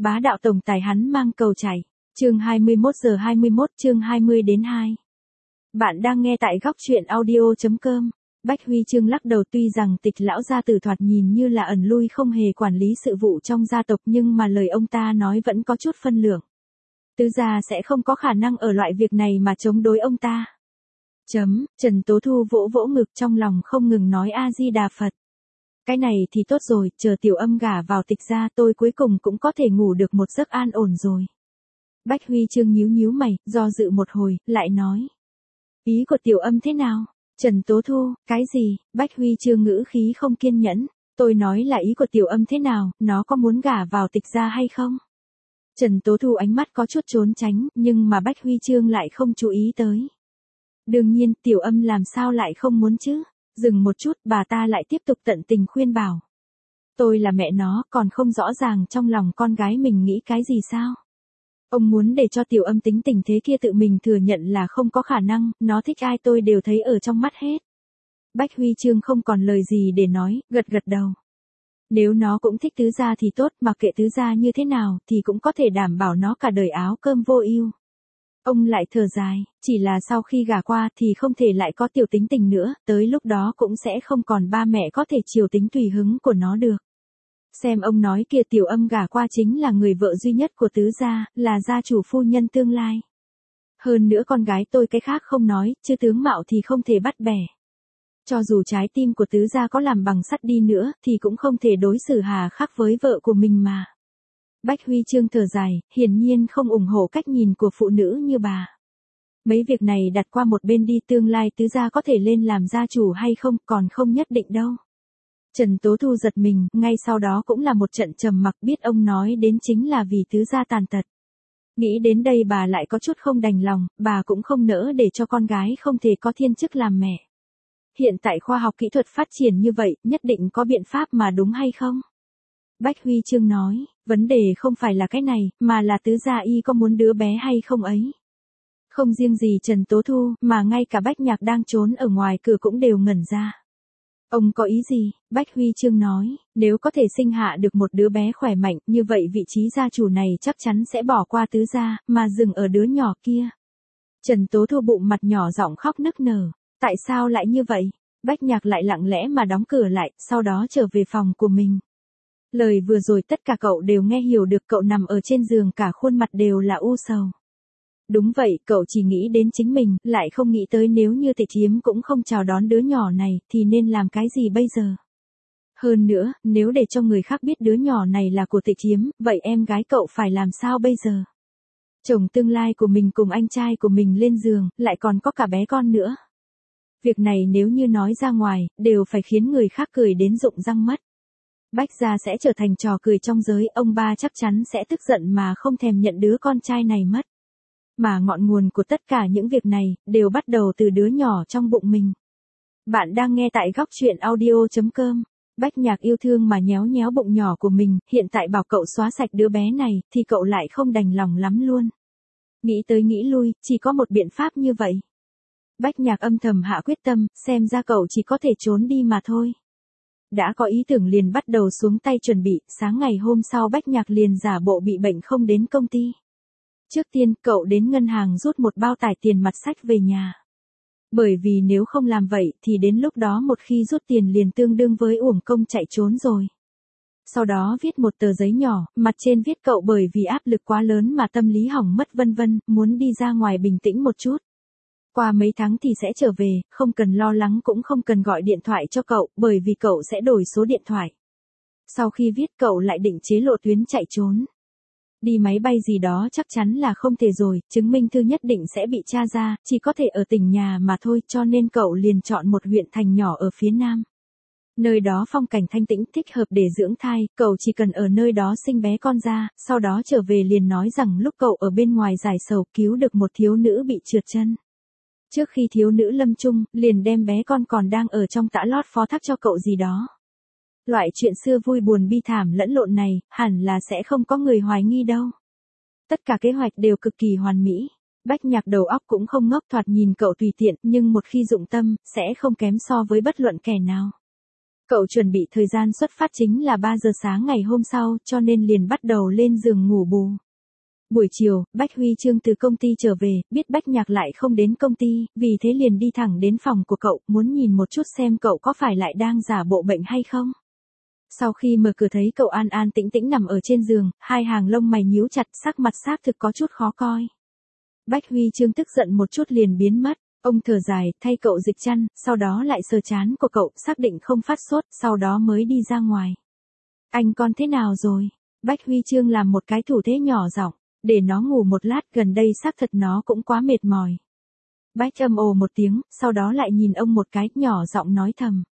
bá đạo tổng tài hắn mang cầu chảy. Chương 21 giờ 21, chương 20 đến 2. Bạn đang nghe tại góc truyện audio.com. Bách Huy Chương lắc đầu, tuy rằng Tịch lão gia tử thoạt nhìn như là ẩn lui không hề quản lý sự vụ trong gia tộc, nhưng mà lời ông ta nói vẫn có chút phân lượng. Tứ gia sẽ không có khả năng ở loại việc này mà chống đối ông ta. Trần Tố Thu vỗ vỗ ngực trong lòng không ngừng nói A Di Đà Phật. Cái này thì tốt rồi, chờ Tiểu Âm gả vào Tịch gia tôi cuối cùng cũng có thể ngủ được một giấc an ổn rồi. Bách Huy Chương nhíu mày, do dự một hồi, lại nói. Ý của Tiểu Âm thế nào? Trần Tố Thu, cái gì? Bách Huy Chương ngữ khí không kiên nhẫn. Tôi nói là ý của Tiểu Âm thế nào, nó có muốn gả vào Tịch gia hay không? Trần Tố Thu ánh mắt có chút trốn tránh, nhưng mà Bách Huy Chương lại không chú ý tới. Đương nhiên, Tiểu Âm làm sao lại không muốn chứ? Dừng một chút, bà ta lại tiếp tục tận tình khuyên bảo. Tôi là mẹ nó, còn không rõ ràng trong lòng con gái mình nghĩ cái gì sao? Ông muốn để cho Tiểu Âm tính tình thế kia tự mình thừa nhận là không có khả năng, nó thích ai tôi đều thấy ở trong mắt hết. Bách Huy Chương không còn lời gì để nói, gật đầu. Nếu nó cũng thích tứ gia thì tốt, mặc kệ tứ gia như thế nào thì cũng có thể đảm bảo nó cả đời áo cơm vô ưu. Ông lại thở dài, chỉ là sau khi gả qua thì không thể lại có tiểu tính tình nữa, tới lúc đó cũng sẽ không còn ba mẹ có thể chiều tính tùy hứng của nó được. Xem ông nói kìa, Tiểu Âm gả qua chính là người vợ duy nhất của tứ gia, là gia chủ phu nhân tương lai. Hơn nữa con gái tôi cái khác không nói, chứ tướng mạo thì không thể bắt bẻ. Cho dù trái tim của tứ gia có làm bằng sắt đi nữa, thì cũng không thể đối xử hà khắc với vợ của mình mà. Bách Huy Chương thở dài, hiển nhiên không ủng hộ cách nhìn của phụ nữ như bà. Mấy việc này đặt qua một bên đi, tương lai tứ gia có thể lên làm gia chủ hay không, còn không nhất định đâu. Trần Tố Thu giật mình, ngay sau đó cũng là một trận trầm mặc, biết ông nói đến chính là vì tứ gia tàn tật. Nghĩ đến đây bà lại có chút không đành lòng, bà cũng không nỡ để cho con gái không thể có thiên chức làm mẹ. Hiện tại khoa học kỹ thuật phát triển như vậy, nhất định có biện pháp mà đúng hay không? Bách Huy Chương nói, vấn đề không phải là cái này, mà là tứ gia y có muốn đứa bé hay không ấy. Không riêng gì Trần Tố Thu, mà ngay cả Bách Nhạc đang trốn ở ngoài cửa cũng đều ngẩn ra. Ông có ý gì? Bách Huy Chương nói, nếu có thể sinh hạ được một đứa bé khỏe mạnh, như vậy vị trí gia chủ này chắc chắn sẽ bỏ qua tứ gia, mà dừng ở đứa nhỏ kia. Trần Tố Thu bụng mặt nhỏ giọng khóc nức nở. Tại sao lại như vậy? Bách Nhạc lại lặng lẽ mà đóng cửa lại, sau đó trở về phòng của mình. Lời vừa rồi tất cả cậu đều nghe hiểu được, cậu nằm ở trên giường cả khuôn mặt đều là u sầu. Đúng vậy, cậu chỉ nghĩ đến chính mình, lại không nghĩ tới nếu như Tịch Yếm cũng không chào đón đứa nhỏ này, thì nên làm cái gì bây giờ? Hơn nữa, nếu để cho người khác biết đứa nhỏ này là của Tịch Yếm, vậy em gái cậu phải làm sao bây giờ? Chồng tương lai của mình cùng anh trai của mình lên giường, lại còn có cả bé con nữa. Việc này nếu như nói ra ngoài, đều phải khiến người khác cười đến rụng răng mất. Bách gia sẽ trở thành trò cười trong giới, ông ba chắc chắn sẽ tức giận mà không thèm nhận đứa con trai này mất. Mà ngọn nguồn của tất cả những việc này, đều bắt đầu từ đứa nhỏ trong bụng mình. Bạn đang nghe tại góc truyện audio.com. Bách Nhạc yêu thương mà nhéo nhéo bụng nhỏ của mình, hiện tại bảo cậu xóa sạch đứa bé này, thì cậu lại không đành lòng lắm luôn. Nghĩ tới nghĩ lui, chỉ có một biện pháp như vậy. Bách Nhạc âm thầm hạ quyết tâm, xem ra cậu chỉ có thể trốn đi mà thôi. Đã có ý tưởng liền bắt đầu xuống tay chuẩn bị, sáng ngày hôm sau Bách Nhạc liền giả bộ bị bệnh không đến công ty. Trước tiên, cậu đến ngân hàng rút một bao tải tiền mặt sách về nhà. Bởi vì nếu không làm vậy thì đến lúc đó một khi rút tiền liền tương đương với uổng công chạy trốn rồi. Sau đó viết một tờ giấy nhỏ, mặt trên viết cậu bởi vì áp lực quá lớn mà tâm lý hỏng mất vân vân, muốn đi ra ngoài bình tĩnh một chút. Qua mấy tháng thì sẽ trở về, không cần lo lắng cũng không cần gọi điện thoại cho cậu, bởi vì cậu sẽ đổi số điện thoại. Sau khi viết cậu lại định chế lộ tuyến chạy trốn. Đi máy bay gì đó chắc chắn là không thể rồi, chứng minh thư nhất định sẽ bị tra ra, chỉ có thể ở tỉnh nhà mà thôi, cho nên cậu liền chọn một huyện thành nhỏ ở phía nam. Nơi đó phong cảnh thanh tĩnh, thích hợp để dưỡng thai, cậu chỉ cần ở nơi đó sinh bé con ra, sau đó trở về liền nói rằng lúc cậu ở bên ngoài giải sầu cứu được một thiếu nữ bị trượt chân. Trước khi thiếu nữ lâm chung, liền đem bé con còn đang ở trong tã lót phó thác cho cậu gì đó. Loại chuyện xưa vui buồn bi thảm lẫn lộn này, hẳn là sẽ không có người hoài nghi đâu. Tất cả kế hoạch đều cực kỳ hoàn mỹ. Bách Nhạc đầu óc cũng không ngốc, thoạt nhìn cậu tùy tiện, nhưng một khi dụng tâm, sẽ không kém so với bất luận kẻ nào. Cậu chuẩn bị thời gian xuất phát chính là 3 giờ sáng ngày hôm sau, cho nên liền bắt đầu lên giường ngủ bù. Buổi chiều, Bách Huy Chương từ công ty trở về, biết Bách Nhạc lại không đến công ty, vì thế liền đi thẳng đến phòng của cậu, muốn nhìn một chút xem cậu có phải lại đang giả bộ bệnh hay không. Sau khi mở cửa thấy cậu an an tĩnh tĩnh nằm ở trên giường, hai hàng lông mày nhíu chặt, sắc mặt xác thực có chút khó coi. Bách Huy Chương tức giận một chút liền biến mất, ông thở dài, thay cậu dịch chăn, sau đó lại sờ trán của cậu, xác định không phát sốt, sau đó mới đi ra ngoài. Anh con thế nào rồi? Bách Huy Chương làm một cái thủ thế nhỏ giọng, để nó ngủ một lát, gần đây xác thật nó cũng quá mệt mỏi. Bách âm ồ một tiếng, sau đó lại nhìn ông một cái, nhỏ giọng nói thầm.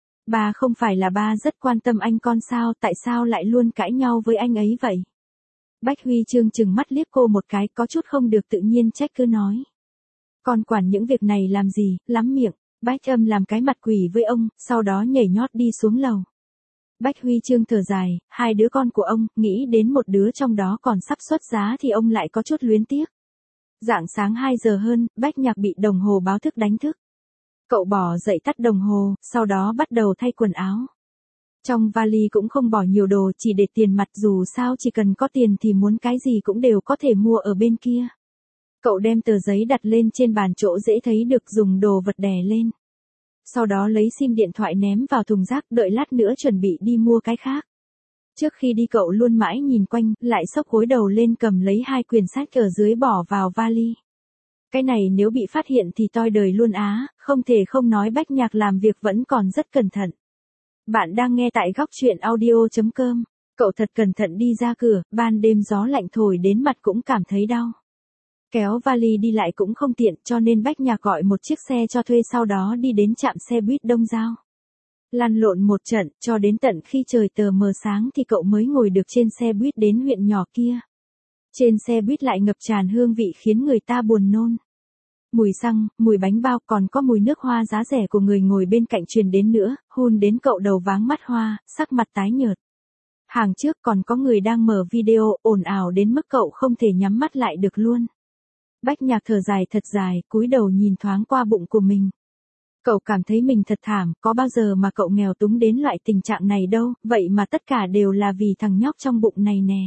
Ba không phải là ba rất quan tâm anh con sao, tại sao lại luôn cãi nhau với anh ấy vậy? Bách Huy Chương chừng mắt liếc cô một cái, có chút không được tự nhiên trách cứ nói. Con quản những việc này làm gì, lắm miệng. Bách âm làm cái mặt quỷ với ông, sau đó nhảy nhót đi xuống lầu. Bách Huy Chương thở dài, hai đứa con của ông, nghĩ đến một đứa trong đó còn sắp xuất giá thì ông lại có chút luyến tiếc. Rạng sáng 2 giờ hơn, Bách Nhạc bị đồng hồ báo thức đánh thức. Cậu bỏ dậy tắt đồng hồ, sau đó bắt đầu thay quần áo. Trong vali cũng không bỏ nhiều đồ, chỉ để tiền mặt, dù sao chỉ cần có tiền thì muốn cái gì cũng đều có thể mua ở bên kia. Cậu đem tờ giấy đặt lên trên bàn chỗ dễ thấy được, dùng đồ vật đè lên. Sau đó lấy sim điện thoại ném vào thùng rác, đợi lát nữa chuẩn bị đi mua cái khác. Trước khi đi cậu luôn mãi nhìn quanh, lại xốc gối đầu lên cầm lấy 2 quyển sách ở dưới bỏ vào vali. Cái này nếu bị phát hiện thì toi đời luôn á, không thể không nói Bách Nhạc làm việc vẫn còn rất cẩn thận. Bạn đang nghe tại góc truyện audio.com. Cậu thật cẩn thận đi ra cửa, ban đêm gió lạnh thổi đến mặt cũng cảm thấy đau. Kéo vali đi lại cũng không tiện, cho nên Bách Nhạc gọi một chiếc xe cho thuê, sau đó đi đến trạm xe buýt Đông Giao. Lăn lộn một trận, cho đến tận khi trời tờ mờ sáng thì cậu mới ngồi được trên xe buýt đến huyện nhỏ kia. Trên xe buýt lại ngập tràn hương vị khiến người ta buồn nôn. Mùi xăng, mùi bánh bao, còn có mùi nước hoa giá rẻ của người ngồi bên cạnh truyền đến nữa, hun đến cậu đầu váng mắt hoa, sắc mặt tái nhợt. Hàng trước còn có người đang mở video, ồn ào đến mức cậu không thể nhắm mắt lại được luôn. Bách Nhạc thở dài thật dài, cúi đầu nhìn thoáng qua bụng của mình. Cậu cảm thấy mình thật thảm, có bao giờ mà cậu nghèo túng đến loại tình trạng này đâu, vậy mà tất cả đều là vì thằng nhóc trong bụng này nè.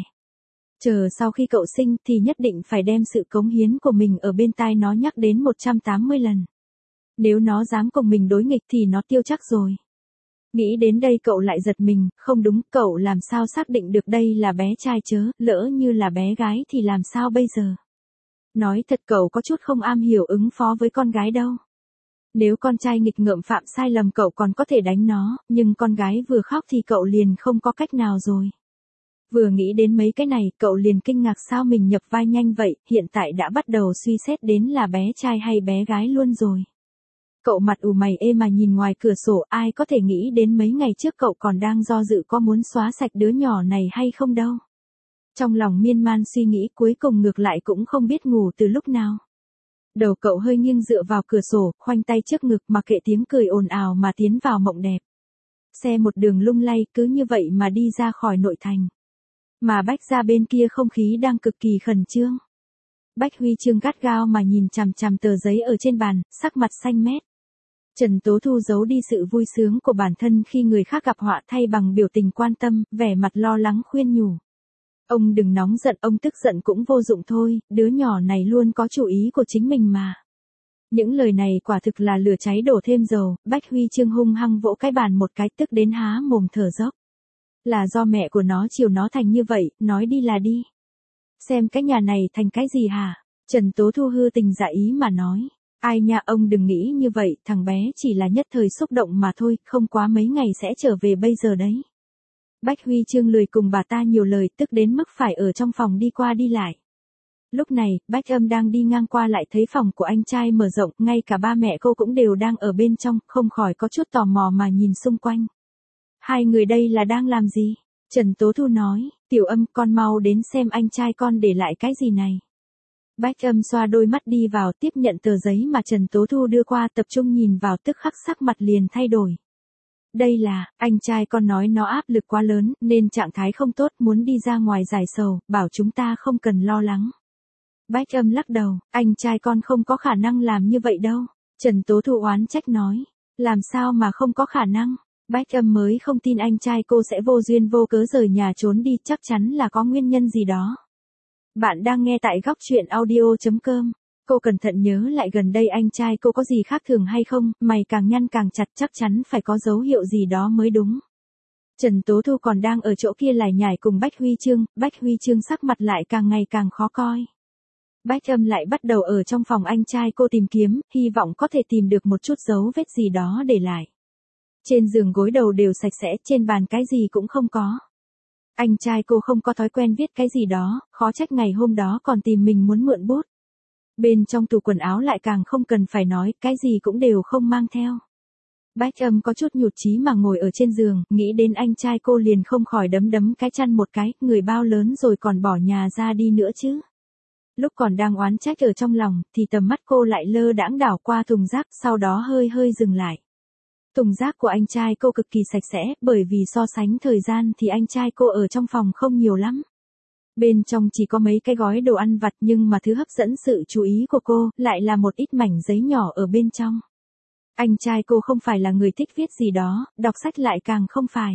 Chờ sau khi cậu sinh thì nhất định phải đem sự cống hiến của mình ở bên tai nó nhắc đến 180 lần. Nếu nó dám cùng mình đối nghịch thì nó tiêu chắc rồi. Nghĩ đến đây cậu lại giật mình, không đúng, cậu làm sao xác định được đây là bé trai chớ, lỡ như là bé gái thì làm sao bây giờ? Nói thật cậu có chút không am hiểu ứng phó với con gái đâu. Nếu con trai nghịch ngợm phạm sai lầm cậu còn có thể đánh nó, nhưng con gái vừa khóc thì cậu liền không có cách nào rồi. Vừa nghĩ đến mấy cái này, cậu liền kinh ngạc sao mình nhập vai nhanh vậy, hiện tại đã bắt đầu suy xét đến là bé trai hay bé gái luôn rồi. Cậu mặt ủ mày ê mà nhìn ngoài cửa sổ, ai có thể nghĩ đến mấy ngày trước cậu còn đang do dự có muốn xóa sạch đứa nhỏ này hay không đâu. Trong lòng miên man suy nghĩ, cuối cùng ngược lại cũng không biết ngủ từ lúc nào. Đầu cậu hơi nghiêng dựa vào cửa sổ, khoanh tay trước ngực mặc kệ tiếng cười ồn ào mà tiến vào mộng đẹp. Xe một đường lung lay, cứ như vậy mà đi ra khỏi nội thành. Mà Bách ra bên kia không khí đang cực kỳ khẩn trương. Bách Huy Chương gắt gao mà nhìn chằm chằm tờ giấy ở trên bàn, sắc mặt xanh mét. Trần Tố Thu giấu đi sự vui sướng của bản thân khi người khác gặp họa thay bằng biểu tình quan tâm, vẻ mặt lo lắng khuyên nhủ. Ông đừng nóng giận, ông tức giận cũng vô dụng thôi, đứa nhỏ này luôn có chủ ý của chính mình mà. Những lời này quả thực là lửa cháy đổ thêm dầu, Bách Huy Chương hung hăng vỗ cái bàn một cái, tức đến há mồm thở dốc. Là do mẹ của nó chiều nó thành như vậy, nói đi là đi. Xem cái nhà này thành cái gì hả? Trần Tố Thu hư tình giả ý mà nói. Ai nha, ông đừng nghĩ như vậy, thằng bé chỉ là nhất thời xúc động mà thôi, không quá mấy ngày sẽ trở về bây giờ đấy. Bách Huy Chương lười cùng bà ta nhiều lời, tức đến mức phải ở trong phòng đi qua đi lại. Lúc này, Bách Âm đang đi ngang qua lại thấy phòng của anh trai mở rộng, ngay cả ba mẹ cô cũng đều đang ở bên trong, không khỏi có chút tò mò mà nhìn xung quanh. Hai người đây là đang làm gì? Trần Tố Thu nói, Tiểu Âm con mau đến xem anh trai con để lại cái gì này. Bách Âm xoa đôi mắt đi vào tiếp nhận tờ giấy mà Trần Tố Thu đưa qua, tập trung nhìn vào tức khắc sắc mặt liền thay đổi. Đây là, anh trai con nói nó áp lực quá lớn, nên trạng thái không tốt, muốn đi ra ngoài giải sầu, bảo chúng ta không cần lo lắng. Bách Âm lắc đầu, anh trai con không có khả năng làm như vậy đâu. Trần Tố Thu oán trách nói, làm sao mà không có khả năng? Bách Âm mới không tin anh trai cô sẽ vô duyên vô cớ rời nhà trốn đi, chắc chắn là có nguyên nhân gì đó. Bạn đang nghe tại góc truyện audio.com. Cô cẩn thận nhớ lại gần đây anh trai cô có gì khác thường hay không, mày càng nhăn càng chặt, chắc chắn phải có dấu hiệu gì đó mới đúng. Trần Tố Thu còn đang ở chỗ kia lải nhải cùng Bách Huy Chương sắc mặt lại càng ngày càng khó coi. Bách Âm lại bắt đầu ở trong phòng anh trai cô tìm kiếm, hy vọng có thể tìm được một chút dấu vết gì đó để lại. Trên giường gối đầu đều sạch sẽ, trên bàn cái gì cũng không có. Anh trai cô không có thói quen viết cái gì đó, khó trách ngày hôm đó còn tìm mình muốn mượn bút. Bên trong tủ quần áo lại càng không cần phải nói, cái gì cũng đều không mang theo. Bách Âm có chút nhụt chí mà ngồi ở trên giường, nghĩ đến anh trai cô liền không khỏi đấm cái chăn một cái, người bao lớn rồi còn bỏ nhà ra đi nữa chứ. Lúc còn đang oán trách ở trong lòng, thì tầm mắt cô lại lơ đãng đảo qua thùng rác, sau đó hơi dừng lại. Thùng rác của anh trai cô cực kỳ sạch sẽ, bởi vì so sánh thời gian thì anh trai cô ở trong phòng không nhiều lắm. Bên trong chỉ có mấy cái gói đồ ăn vặt, nhưng mà thứ hấp dẫn sự chú ý của cô, lại là một ít mảnh giấy nhỏ ở bên trong. Anh trai cô không phải là người thích viết gì đó, đọc sách lại càng không phải.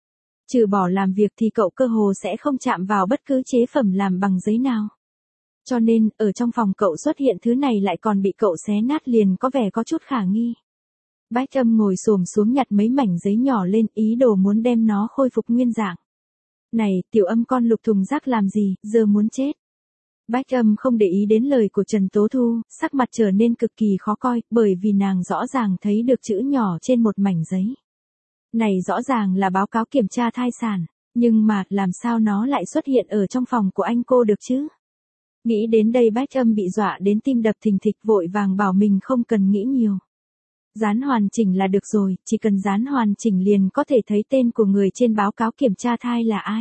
Trừ bỏ làm việc thì cậu cơ hồ sẽ không chạm vào bất cứ chế phẩm làm bằng giấy nào. Cho nên, ở trong phòng cậu xuất hiện thứ này lại còn bị cậu xé nát liền có vẻ có chút khả nghi. Bách Âm ngồi xổm xuống nhặt mấy mảnh giấy nhỏ lên, ý đồ muốn đem nó khôi phục nguyên dạng. Này, Tiểu Âm con lục thùng rác làm gì, giờ muốn chết. Bách Âm không để ý đến lời của Trần Tố Thu, sắc mặt trở nên cực kỳ khó coi, bởi vì nàng rõ ràng thấy được chữ nhỏ trên một mảnh giấy. Này rõ ràng là báo cáo kiểm tra thai sản, nhưng mà, làm sao nó lại xuất hiện ở trong phòng của anh cô được chứ? Nghĩ đến đây Bách Âm bị dọa đến tim đập thình thịch, vội vàng bảo mình không cần nghĩ nhiều. Dán hoàn chỉnh là được rồi, chỉ cần dán hoàn chỉnh liền có thể thấy tên của người trên báo cáo kiểm tra thai là ai.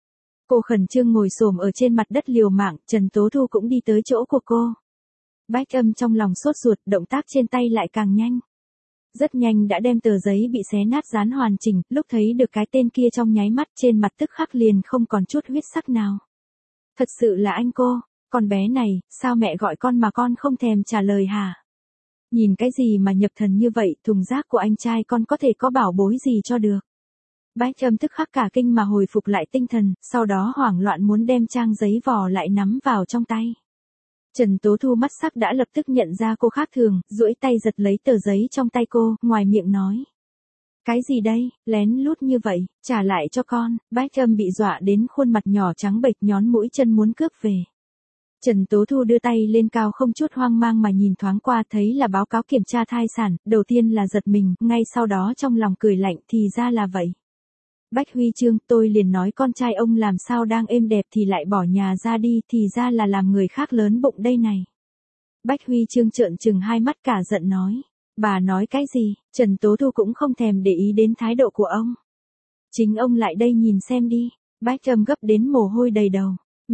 Cô khẩn trương ngồi xổm ở trên mặt đất liều mạng, Trần Tố Thu cũng đi tới chỗ của cô. Bách Âm trong lòng sốt ruột, động tác trên tay lại càng nhanh. Rất nhanh đã đem tờ giấy bị xé nát dán hoàn chỉnh, lúc thấy được cái tên kia trong nháy mắt trên mặt tức khắc liền không còn chút huyết sắc nào. Thật sự là anh cô, con bé này, sao mẹ gọi con mà con không thèm trả lời hả? Nhìn cái gì mà nhập thần như vậy, thùng rác của anh trai con có thể có bảo bối gì cho được. Bách Âm tức khắc cả kinh mà hồi phục lại tinh thần, sau đó hoảng loạn muốn đem trang giấy vò lại nắm vào trong tay. Trần Tố Thu mắt sắc đã lập tức nhận ra cô khác thường, duỗi tay giật lấy tờ giấy trong tay cô, ngoài miệng nói. Cái gì đây, lén lút như vậy, trả lại cho con. Bách Âm bị dọa đến khuôn mặt nhỏ trắng bệch, nhón mũi chân muốn cướp về. Trần Tố Thu đưa tay lên cao không chút hoang mang mà nhìn thoáng qua, thấy là báo cáo kiểm tra thai sản, đầu tiên là giật mình, ngay sau đó trong lòng cười lạnh, thì ra là vậy. Bách Huy Chương, tôi liền nói con trai ông làm sao đang êm đẹp thì lại bỏ nhà ra đi, thì ra là làm người khác lớn bụng đây này. Bách Huy Chương trợn trừng hai mắt cả giận nói. Bà nói cái gì? Trần Tố Thu cũng không thèm để ý đến thái độ của ông. Chính ông lại đây nhìn xem đi. Bách Âm gấp đến mồ hôi đầy đầu.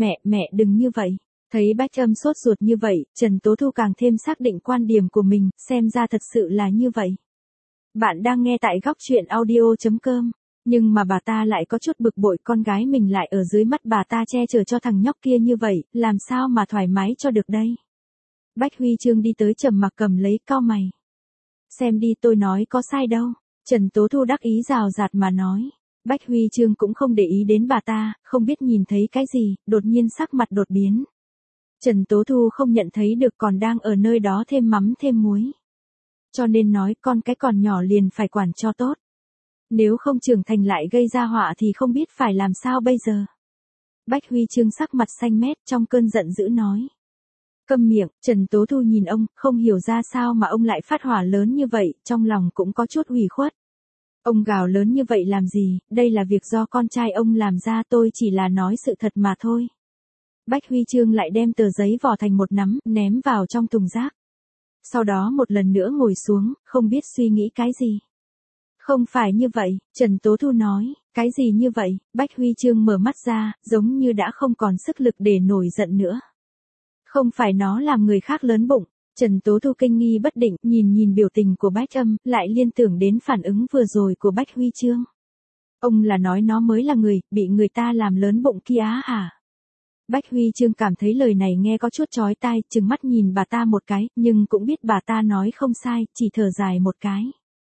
Mẹ đừng như vậy. Thấy Bách Âm sốt ruột như vậy, Trần Tố Thu càng thêm xác định quan điểm của mình, xem ra thật sự là như vậy. Bạn đang nghe tại góc truyện audio.com. Nhưng mà bà ta lại có chút bực bội, con gái mình lại ở dưới mắt bà ta che chở cho thằng nhóc kia như vậy, làm sao mà thoải mái cho được đây. Bách Huy Chương đi tới trầm mặc cầm lấy, cau mày. Xem đi, tôi nói có sai đâu. Trần Tố Thu đắc ý rào rạt mà nói. Bách Huy Chương cũng không để ý đến bà ta, không biết nhìn thấy cái gì, đột nhiên sắc mặt đột biến. Trần Tố Thu không nhận thấy được còn đang ở nơi đó thêm mắm thêm muối. Cho nên nói con cái còn nhỏ liền phải quản cho tốt. Nếu không trưởng thành lại gây ra họa thì không biết phải làm sao bây giờ. Bách Huy Chương sắc mặt xanh mét trong cơn giận dữ nói. Câm miệng, Trần Tố Thu nhìn ông, không hiểu ra sao mà ông lại phát hỏa lớn như vậy, trong lòng cũng có chút ủy khuất. Ông gào lớn như vậy làm gì, đây là việc do con trai ông làm ra, tôi chỉ là nói sự thật mà thôi. Bách Huy Chương lại đem tờ giấy vò thành một nắm, ném vào trong thùng rác. Sau đó một lần nữa ngồi xuống, không biết suy nghĩ cái gì. Không phải như vậy, Trần Tố Thu nói, cái gì như vậy, Bách Huy Chương mở mắt ra, giống như đã không còn sức lực để nổi giận nữa. Không phải nó làm người khác lớn bụng. Trần Tố Thu kinh nghi bất định, nhìn biểu tình của Bách Âm, lại liên tưởng đến phản ứng vừa rồi của Bách Huy Chương. Ông là nói nó mới là người, bị người ta làm lớn bụng kia á hả? Bách Huy Chương cảm thấy lời này nghe có chút chói tai, trừng mắt nhìn bà ta một cái, nhưng cũng biết bà ta nói không sai, chỉ thở dài một cái.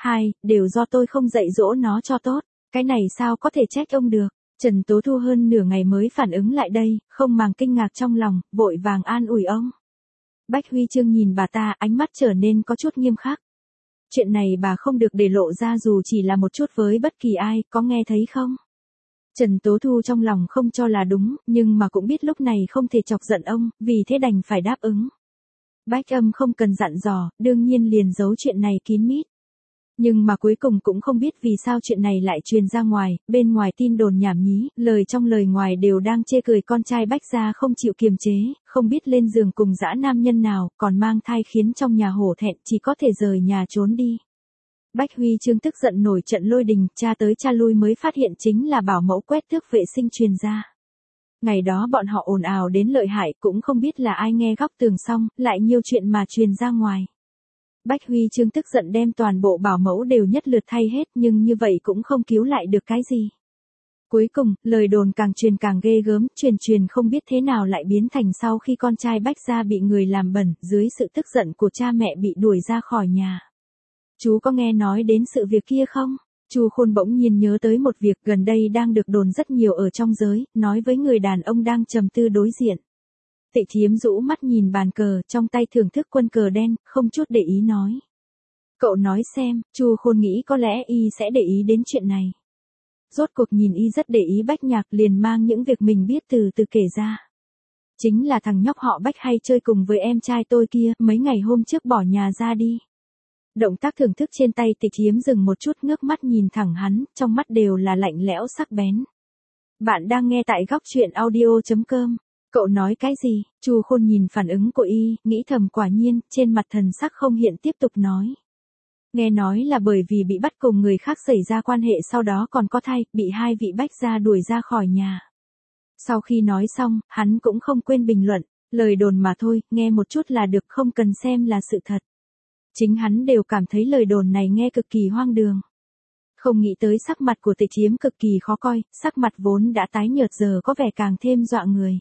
Hai, đều do tôi không dạy dỗ nó cho tốt. Cái này sao có thể trách ông được. Trần Tố Thu hơn nửa ngày mới phản ứng lại đây, không màng kinh ngạc trong lòng, vội vàng an ủi ông. Bách Huy Chương nhìn bà ta, ánh mắt trở nên có chút nghiêm khắc. Chuyện này bà không được để lộ ra dù chỉ là một chút với bất kỳ ai, có nghe thấy không? Trần Tố Thu trong lòng không cho là đúng, nhưng mà cũng biết lúc này không thể chọc giận ông, vì thế đành phải đáp ứng. Bách Âm không cần dặn dò, đương nhiên liền giấu chuyện này kín mít. Nhưng mà cuối cùng cũng không biết vì sao chuyện này lại truyền ra ngoài, bên ngoài tin đồn nhảm nhí, lời trong lời ngoài đều đang chê cười con trai Bách gia không chịu kiềm chế, không biết lên giường cùng dã nam nhân nào, còn mang thai khiến trong nhà hổ thẹn chỉ có thể rời nhà trốn đi. Bách Huy Chương tức giận nổi trận lôi đình, cha tới cha lui mới phát hiện chính là bảo mẫu quét tước vệ sinh truyền ra. Ngày đó bọn họ ồn ào đến lợi hại, cũng không biết là ai nghe góc tường xong, lại nhiều chuyện mà truyền ra ngoài. Bách Huy Chương tức giận đem toàn bộ bảo mẫu đều nhất lượt thay hết, nhưng như vậy cũng không cứu lại được cái gì. Cuối cùng, lời đồn càng truyền càng ghê gớm, truyền không biết thế nào lại biến thành sau khi con trai Bách gia bị người làm bẩn, dưới sự tức giận của cha mẹ bị đuổi ra khỏi nhà. Chú có nghe nói đến sự việc kia không? Chu Khôn bỗng nhiên nhớ tới một việc gần đây đang được đồn rất nhiều ở trong giới, nói với người đàn ông đang trầm tư đối diện. Tị Thiếm rũ mắt nhìn bàn cờ, trong tay thưởng thức quân cờ đen, không chút để ý nói. Cậu nói xem, Chu Khôn nghĩ có lẽ y sẽ để ý đến chuyện này. Rốt cuộc nhìn y rất để ý Bách Nhạc, liền mang những việc mình biết từ từ kể ra. Chính là thằng nhóc họ Bách hay chơi cùng với em trai tôi kia, mấy ngày hôm trước bỏ nhà ra đi. Động tác thưởng thức trên tay Tị Thiếm dừng một chút, ngước mắt nhìn thẳng hắn, trong mắt đều là lạnh lẽo sắc bén. Bạn đang nghe tại góc truyện audio.com. Cậu nói cái gì? Chu Khôn nhìn phản ứng của y, nghĩ thầm quả nhiên, trên mặt thần sắc không hiện, tiếp tục nói. Nghe nói là bởi vì bị bắt cùng người khác xảy ra quan hệ, sau đó còn có thai, bị hai vị Bách gia đuổi ra khỏi nhà. Sau khi nói xong, hắn cũng không quên bình luận, lời đồn mà thôi, nghe một chút là được, không cần xem là sự thật. Chính hắn đều cảm thấy lời đồn này nghe cực kỳ hoang đường. Không nghĩ tới sắc mặt của Tị Thiếm cực kỳ khó coi, sắc mặt vốn đã tái nhợt giờ có vẻ càng thêm dọa người.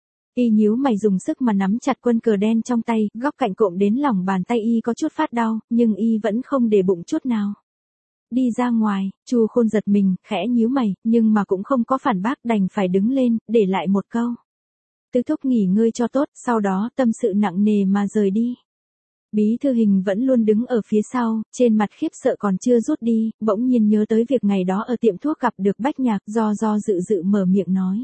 Y nhíu mày dùng sức mà nắm chặt quân cờ đen trong tay, góc cạnh cộm đến lòng bàn tay y có chút phát đau, nhưng y vẫn không để bụng chút nào. Đi ra ngoài, Chu Khôn giật mình, khẽ nhíu mày, nhưng mà cũng không có phản bác, đành phải đứng lên, để lại một câu. Tứ thúc nghỉ ngơi cho tốt, sau đó tâm sự nặng nề mà rời đi. Bí thư Hình vẫn luôn đứng ở phía sau, trên mặt khiếp sợ còn chưa rút đi, bỗng nhiên nhớ tới việc ngày đó ở tiệm thuốc gặp được Bách Nhạc, do dự mở miệng nói.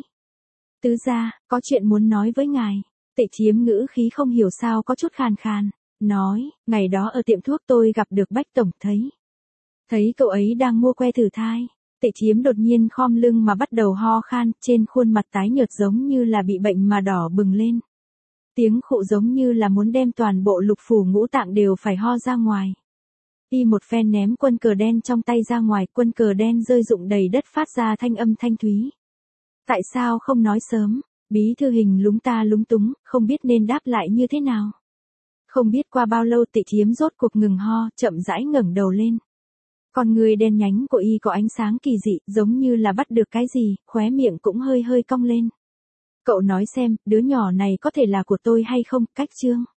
Tứ gia, có chuyện muốn nói với ngài. Tị Thiếm ngữ khí không hiểu sao có chút khàn khàn. Nói, ngày đó ở tiệm thuốc tôi gặp được Bách tổng, thấy cậu ấy đang mua que thử thai. Tị Thiếm đột nhiên khom lưng mà bắt đầu ho khan, trên khuôn mặt tái nhợt giống như là bị bệnh mà đỏ bừng lên. Tiếng khụ giống như là muốn đem toàn bộ lục phủ ngũ tạng đều phải ho ra ngoài. Y một phen ném quân cờ đen trong tay ra ngoài, quân cờ đen rơi rụng đầy đất phát ra thanh âm thanh thúy. Tại sao không nói sớm? Bí thư Hình lúng ta lúng túng, không biết nên đáp lại như thế nào. Không biết qua bao lâu Tị Thiếm rốt cuộc ngừng ho, chậm rãi ngẩng đầu lên. Con người đen nhánh của y có ánh sáng kỳ dị, giống như là bắt được cái gì, khóe miệng cũng hơi hơi cong lên. Cậu nói xem, đứa nhỏ này có thể là của tôi hay không? Cách chương.